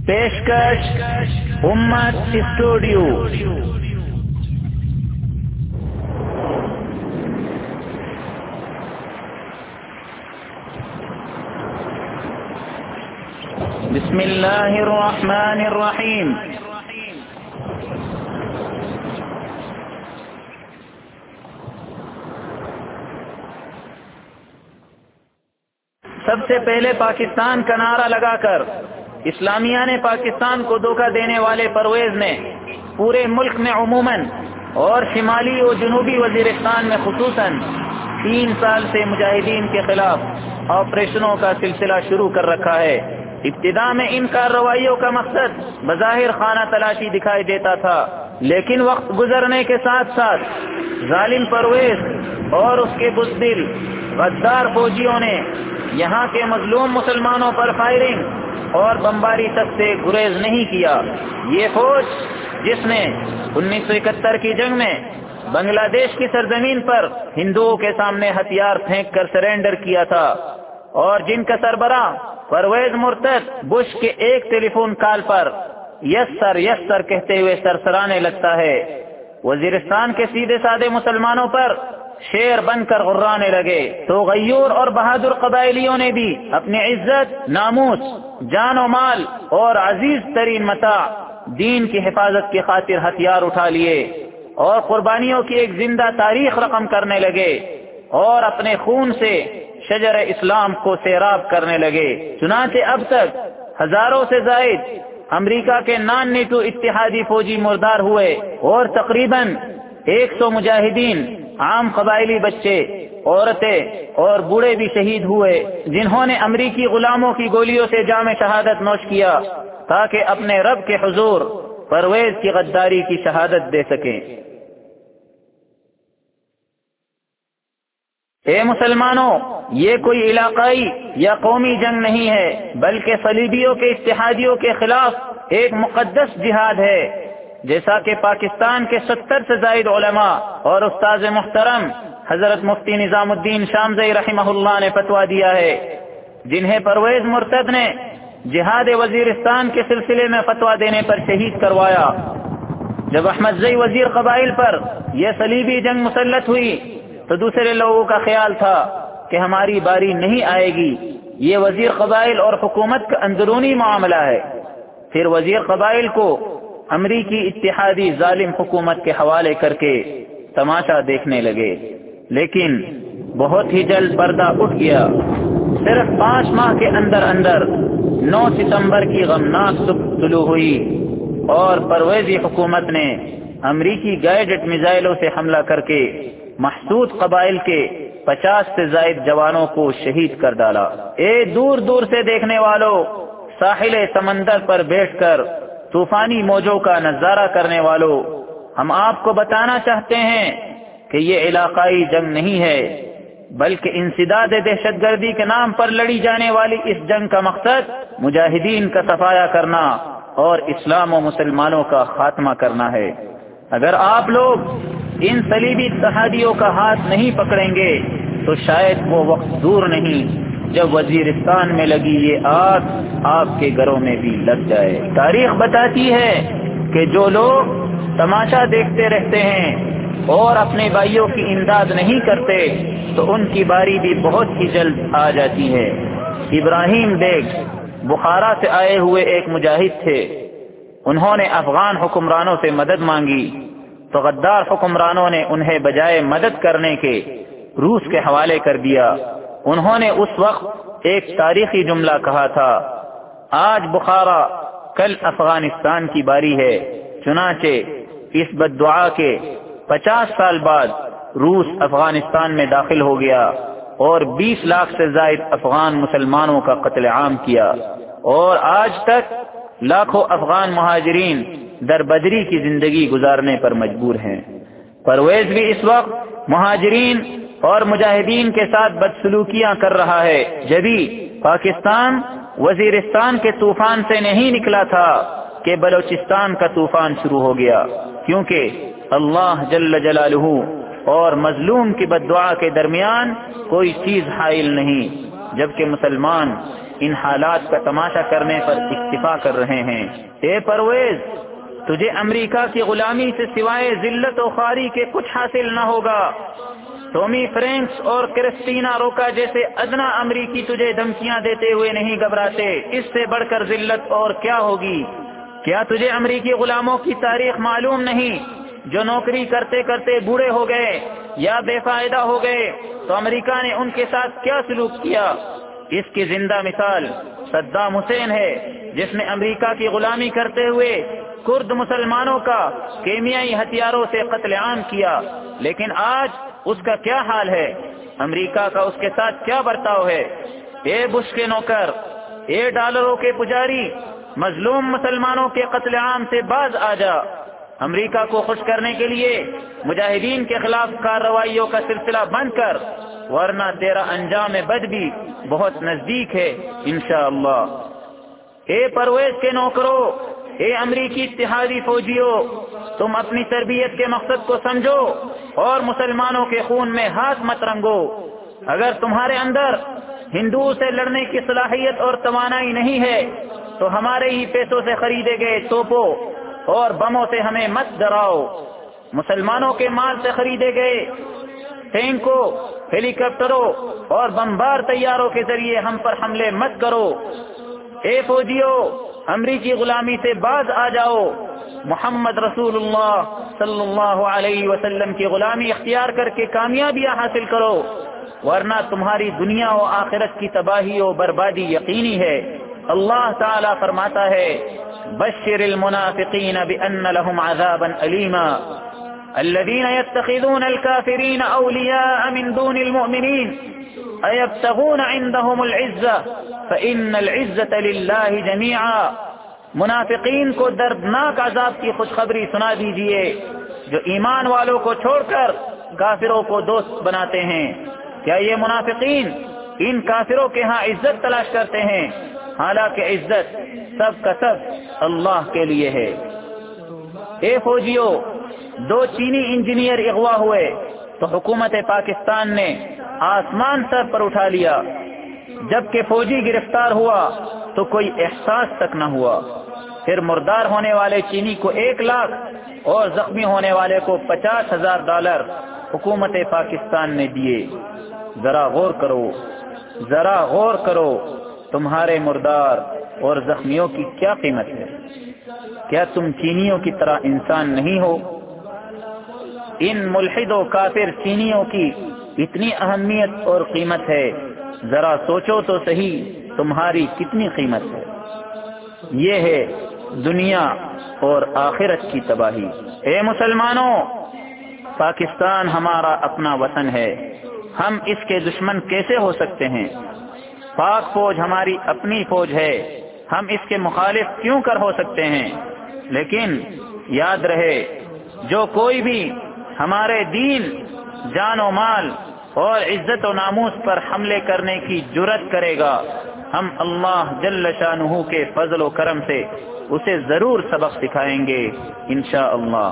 پیشکش امت اسٹوڈیو۔ بسم اللہ الرحمن الرحیم۔ سب سے پہلے پاکستان کا نعرہ لگا کر اسلامیہ نے پاکستان کو دھوکہ دینے والے پرویز نے پورے ملک میں عموماً اور شمالی و جنوبی وزیرستان میں خصوصاً 3 سال سے مجاہدین کے خلاف آپریشنوں کا سلسلہ شروع کر رکھا ہے۔ ابتدا میں ان کارروائیوں کا مقصد بظاہر خانہ تلاشی دکھائی دیتا تھا، لیکن وقت گزرنے کے ساتھ ساتھ ظالم پرویز اور اس کے بزدل غدار فوجیوں نے یہاں کے مظلوم مسلمانوں پر فائرنگ اور بمباری تک سے گریز نہیں کیا۔ یہ فوج جس نے 1971 کی جنگ میں بنگلہ دیش کی سرزمین پر ہندوؤں کے سامنے ہتھیار پھینک کر سرنڈر کیا تھا، اور جن کا سربراہ پرویز مرتد بش کے ایک ٹیلی فون کال پر یس سر یس سر کہتے ہوئے سرسرانے لگتا ہے، وزیرستان کے سیدھے سادے مسلمانوں پر شیر بن کر غرانے لگے، تو غیور اور بہادر قبائلیوں نے بھی اپنی عزت، ناموس، جان و مال اور عزیز ترین متاع دین کی حفاظت کی خاطر ہتھیار اٹھا لیے اور قربانیوں کی ایک زندہ تاریخ رقم کرنے لگے اور اپنے خون سے شجر اسلام کو سیراب کرنے لگے۔ چنانچہ اب تک ہزاروں سے زائد امریکہ کے نان نیٹو اتحادی فوجی مردار ہوئے اور تقریباً 100 مجاہدین، عام قبائلی بچے، عورتیں اور بوڑھے بھی شہید ہوئے، جنہوں نے امریکی غلاموں کی گولیوں سے جام شہادت نوش کیا تاکہ اپنے رب کے حضور پرویز کی غداری کی شہادت دے سکیں۔ اے مسلمانوں، یہ کوئی علاقائی یا قومی جنگ نہیں ہے، بلکہ صلیبیوں کے اتحادیوں کے خلاف ایک مقدس جہاد ہے، جیسا کہ پاکستان کے 70 سے زائد علماء اور استاذ محترم حضرت مفتی نظام الدین شامزئی رحمہ اللہ نے فتویٰ دیا ہے، جنہیں پرویز مرتد نے جہاد وزیرستان کے سلسلے میں فتویٰ دینے پر شہید کروایا۔ جب احمد زئی وزیر قبائل پر یہ صلیبی جنگ مسلط ہوئی تو دوسرے لوگوں کا خیال تھا کہ ہماری باری نہیں آئے گی، یہ وزیر قبائل اور حکومت کا اندرونی معاملہ ہے۔ پھر وزیر قبائل کو امریکی اتحادی ظالم حکومت کے حوالے کر کے تماشا دیکھنے لگے، لیکن بہت ہی جلد پردہ اٹھ گیا۔ صرف 5 ماہ کے اندر 9 ستمبر کی غمناک صبح طلوع ہوئی اور پرویزی حکومت نے امریکی گائیڈڈ میزائلوں سے حملہ کر کے محسود قبائل کے 50 سے زائد جوانوں کو شہید کر ڈالا۔ اے دور دور سے دیکھنے والوں، ساحل سمندر پر بیٹھ کر طوفانی موجوں کا نظارہ کرنے والوں، ہم آپ کو بتانا چاہتے ہیں کہ یہ علاقائی جنگ نہیں ہے، بلکہ انسداد دہشت گردی کے نام پر لڑی جانے والی اس جنگ کا مقصد مجاہدین کا صفایا کرنا اور اسلام و مسلمانوں کا خاتمہ کرنا ہے۔ اگر آپ لوگ ان صلیبی اتحادیوں کا ہاتھ نہیں پکڑیں گے تو شاید وہ وقت دور نہیں جب وزیرستان میں لگی یہ آگ آپ کے گھروں میں بھی لگ جائے۔ تاریخ بتاتی ہے کہ جو لوگ تماشا دیکھتے رہتے ہیں اور اپنے بھائیوں کی امداد نہیں کرتے تو ان کی باری بھی بہت ہی جلد آ جاتی ہے۔ ابراہیم بیگ بخارا سے آئے ہوئے ایک مجاہد تھے، انہوں نے افغان حکمرانوں سے مدد مانگی تو غدار حکمرانوں نے انہیں بجائے مدد کرنے کے روس کے حوالے کر دیا۔ انہوں نے اس وقت ایک تاریخی جملہ کہا تھا، آج بخارا کل افغانستان کی باری ہے۔ چنانچہ اس بددعا کے 50 سال بعد روس افغانستان میں داخل ہو گیا اور 20 لاکھ سے زائد افغان مسلمانوں کا قتل عام کیا، اور آج تک لاکھوں افغان مہاجرین در بدری کی زندگی گزارنے پر مجبور ہیں۔ پرویز بھی اس وقت مہاجرین اور مجاہدین کے ساتھ بدسلوکیاں کر رہا ہے۔ جبھی پاکستان وزیرستان کے طوفان سے نہیں نکلا تھا کہ بلوچستان کا طوفان شروع ہو گیا، کیونکہ اللہ جل جلالہ اور مظلوم کی بددعا کے درمیان کوئی چیز حائل نہیں، جبکہ مسلمان ان حالات کا تماشا کرنے پر اکتفا کر رہے ہیں۔ اے پرویز، تجھے امریکہ کی غلامی سے سوائے ذلت و خواری کے کچھ حاصل نہ ہوگا۔ ٹومی فرینکس اور کرسٹینا روکا جیسے ادنا امریکی تجھے دھمکیاں دیتے ہوئے نہیں گھبراتے، اس سے بڑھ کر ذلت اور کیا ہوگی؟ کیا تجھے امریکی غلاموں کی تاریخ معلوم نہیں جو نوکری کرتے کرتے بوڑھے ہو گئے یا بے فائدہ ہو گئے تو امریکہ نے ان کے ساتھ کیا سلوک کیا؟ اس کی زندہ مثال صدام حسین ہے، جس نے امریکہ کی غلامی کرتے ہوئے کرد مسلمانوں کا کیمیائی ہتھیاروں سے قتل عام کیا، لیکن آج اس کا کیا حال ہے؟ امریکہ کا اس کے ساتھ کیا برتاؤ ہے؟ اے بش کے نوکر، اے ڈالروں کے پجاری، مظلوم مسلمانوں کے قتل عام سے باز آ جا۔ امریکہ کو خوش کرنے کے لیے مجاہدین کے خلاف کارروائیوں کا سلسلہ بند کر، ورنہ تیرا انجام بد بھی بہت نزدیک ہے انشاءاللہ۔ اے پرویز کے نوکروں، اے امریکی اتحادی فوجیوں، تم اپنی تربیت کے مقصد کو سمجھو اور مسلمانوں کے خون میں ہاتھ مت رنگو۔ اگر تمہارے اندر ہندوؤں سے لڑنے کی صلاحیت اور توانائی نہیں ہے تو ہمارے ہی پیسوں سے خریدے گئے توپوں اور بموں سے ہمیں مت ڈراؤ۔ مسلمانوں کے مال سے خریدے گئے ٹینکوں، ہیلی کاپٹروں اور بمبار طیاروں کے ذریعے ہم پر حملے مت کرو۔ اے فوجیوں، امریکی غلامی سے باز آ جاؤ، محمد رسول اللہ صلی اللہ علیہ وسلم کی غلامی اختیار کر کے کامیابیاں حاصل کرو، ورنہ تمہاری دنیا و آخرت کی تباہی و بربادی یقینی ہے۔ اللہ تعالی فرماتا ہے، بشر المنافقین بأن لهم عذابا علیما الذين يتخذون الكافرين أولياء من دون المؤمنين أيبتغون عندهم العزة فإن العزة لله جميعا۔ منافقین کو دردناک عذاب کی خوشخبری سنا دیجئے جو ایمان والوں کو چھوڑ کر کافروں کو دوست بناتے ہیں۔ کیا یہ منافقین ان کافروں کے ہاں عزت تلاش کرتے ہیں؟ حالانکہ عزت سب کا سب اللہ کے لیے ہے۔ اے فوجیوں، 2 چینی انجینئر اغوا ہوئے تو حکومت پاکستان نے آسمان سر پر اٹھا لیا، جبکہ فوجی گرفتار ہوا تو کوئی احساس تک نہ ہوا۔ پھر مردار ہونے والے چینی کو 1 لاکھ اور زخمی ہونے والے کو $50,000 حکومت پاکستان نے دیے۔ ذرا غور کرو، ذرا غور کرو، تمہارے مردار اور زخمیوں کی کیا قیمت ہے؟ کیا تم چینیوں کی طرح انسان نہیں ہو؟ ان ملحد و کافر چینیوں کی اتنی اہمیت اور قیمت ہے، ذرا سوچو تو صحیح تمہاری کتنی قیمت ہے۔ یہ ہے دنیا اور آخرت کی تباہی۔ اے مسلمانوں، پاکستان ہمارا اپنا وطن ہے، ہم اس کے دشمن کیسے ہو سکتے ہیں؟ پاک فوج ہماری اپنی فوج ہے، ہم اس کے مخالف کیوں کر ہو سکتے ہیں؟ لیکن یاد رہے، جو کوئی بھی ہمارے دین، جان و مال اور عزت و ناموس پر حملے کرنے کی جرات کرے گا، ہم اللہ جل شانہ کے فضل و کرم سے اسے ضرور سبق سکھائیں گے انشاءاللہ۔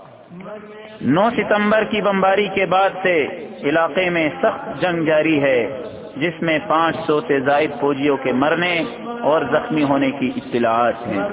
9 ستمبر کی بمباری کے بعد سے علاقے میں سخت جنگ جاری ہے، جس میں 500 سے زائد فوجیوں کے مرنے اور زخمی ہونے کی اطلاعات ہیں۔